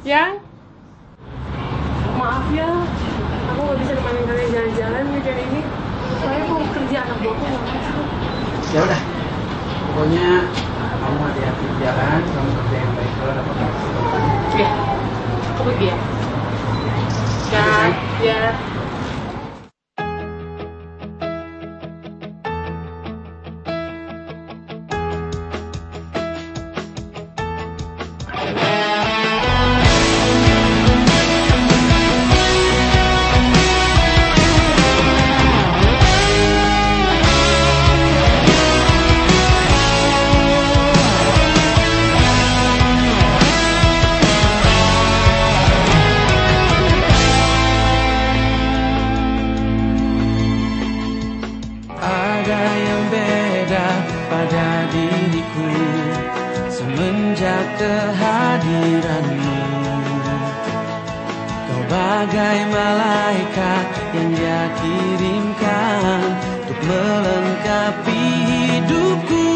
Yang? Maaf ya, aku gak bisa nemenin kalian jalan-jalan weekend ini. Soalnya aku kerja, anak buahku gak masuk. Ya udah, pokoknya kamu hati-hati di jalan, kamu kerja yang baik kalau dapat taksi. Iya, aku pergi ya. Ya. Ada yang beda pada diriku semenjak kehadiranmu. Kau bagai malaikat yang Dia kirimkan untuk melengkapi hidupku.